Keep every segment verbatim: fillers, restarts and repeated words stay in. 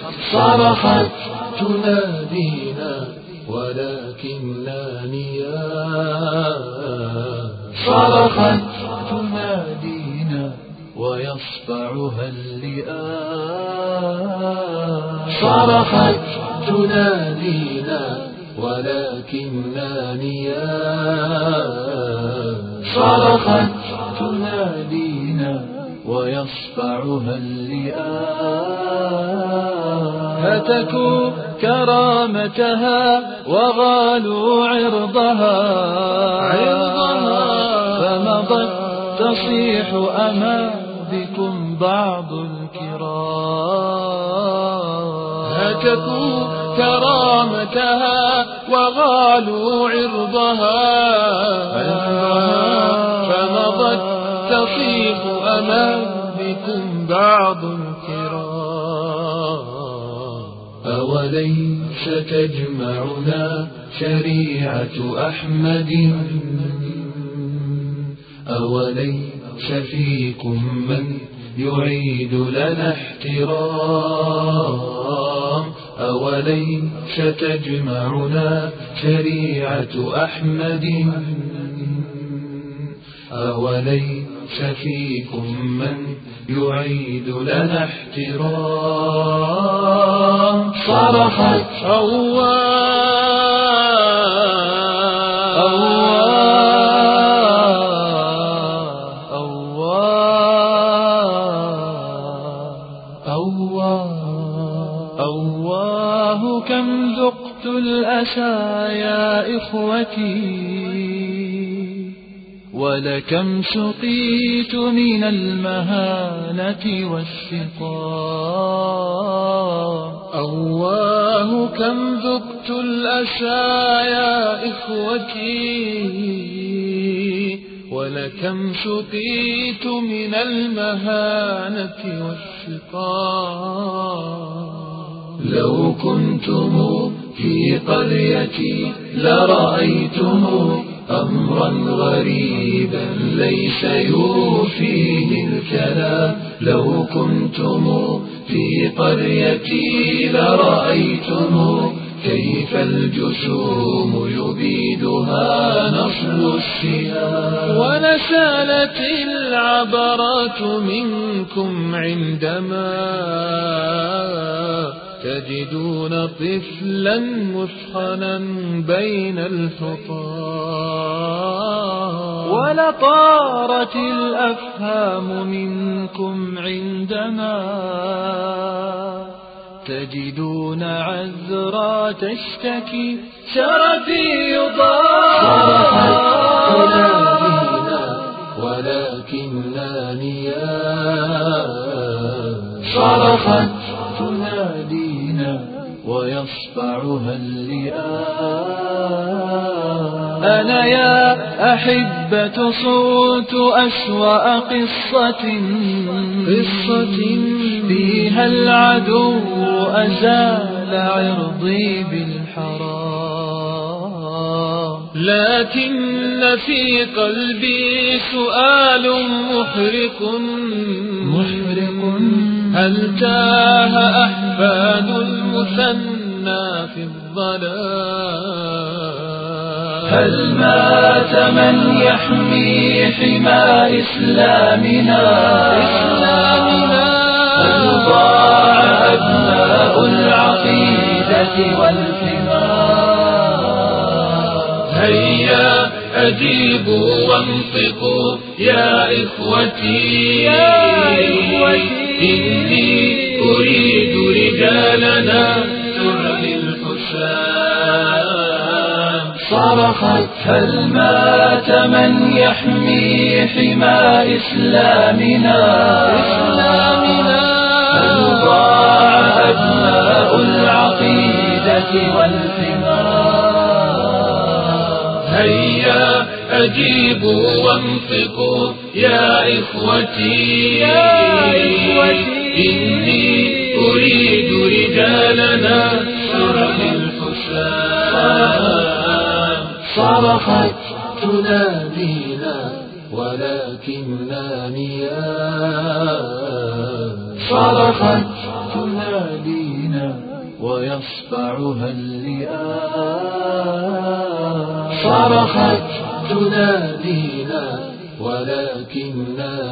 صرخت تنادينا ولكننا نيام، صرخت تنادينا ويصفعها اللئام، صرخت تنادينا ولكننا نيام، صرخت تنادينا ويصفعها اللئام. هتكوا كرامتها وغالوا عرضها، فمضت تصيح أما بكم بعض الكرام. هتكوا كرامتها وغالوا عرضها، فمضت تصيح أما بكم بعض الكرام. أوليس تجمعنا شريعة أحمد، أوليس فيكم من يعيد لنا احترام، أوليس تجمعنا شريعة أحمد، أوليس فيكم من يعيد لنا احترام. صرخت أواه أواه أواه أواه كم ذقت الأسى يا إخوتي، ولكم سقيت من المهانة والسقام. أواه كم ذقت الأسى يا إخوتي، ولكم سقيت من المهانة والسقام. لو كنتم في قريتي لرأيتم أمرا غريبا ليس يوفيه الكلام. لو كنتم في قريتي لرأيتم كيف الجسوم يبيدها نصب السهام. ونسالت العبرات منكم عندما تجدون طفلا مثخنا بين الحطام. ولطارت الأفهام منكم عندما تجدون عذرا تشتكي شرفي يضام. صرخت تنادينا ولكننا نيام، صرخت تنادينا ويصفعها اللئام. أنا يا أحبة صوت أسوأ قصة، قصة فيها العدو أزال عرضي بالحرام. لكن في قلبي سؤال محرق محرق، هل تاه أحفاد المثنى في الظلام؟ هل مات من يحمي حمى إسلامنا؟ هل ضاع أبناء العقيدة والحمى؟ هيا أجيبوا وانطقوا يا إخوتي، يا إخوتي إني أريد رجالنا تعلي الحسام. صرخت هل مات من يحمي حمى إسلامنا؟ هل ضاع أبناء العقيدة والحمى؟ هيا أجيبوا وانطقوا يا إخوتي، يا إخوتي إني أريد رجالنا تعلي الحسام. صرخت تنادينا ولكننا نيام، صرخت تنادينا تنادينا ويصفعها اللئام. صرخت تنادينا ولكننا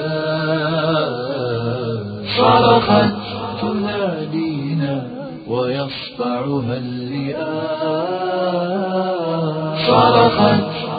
نيام. صرخت تنادينا ويصفعها اللئام. صرخت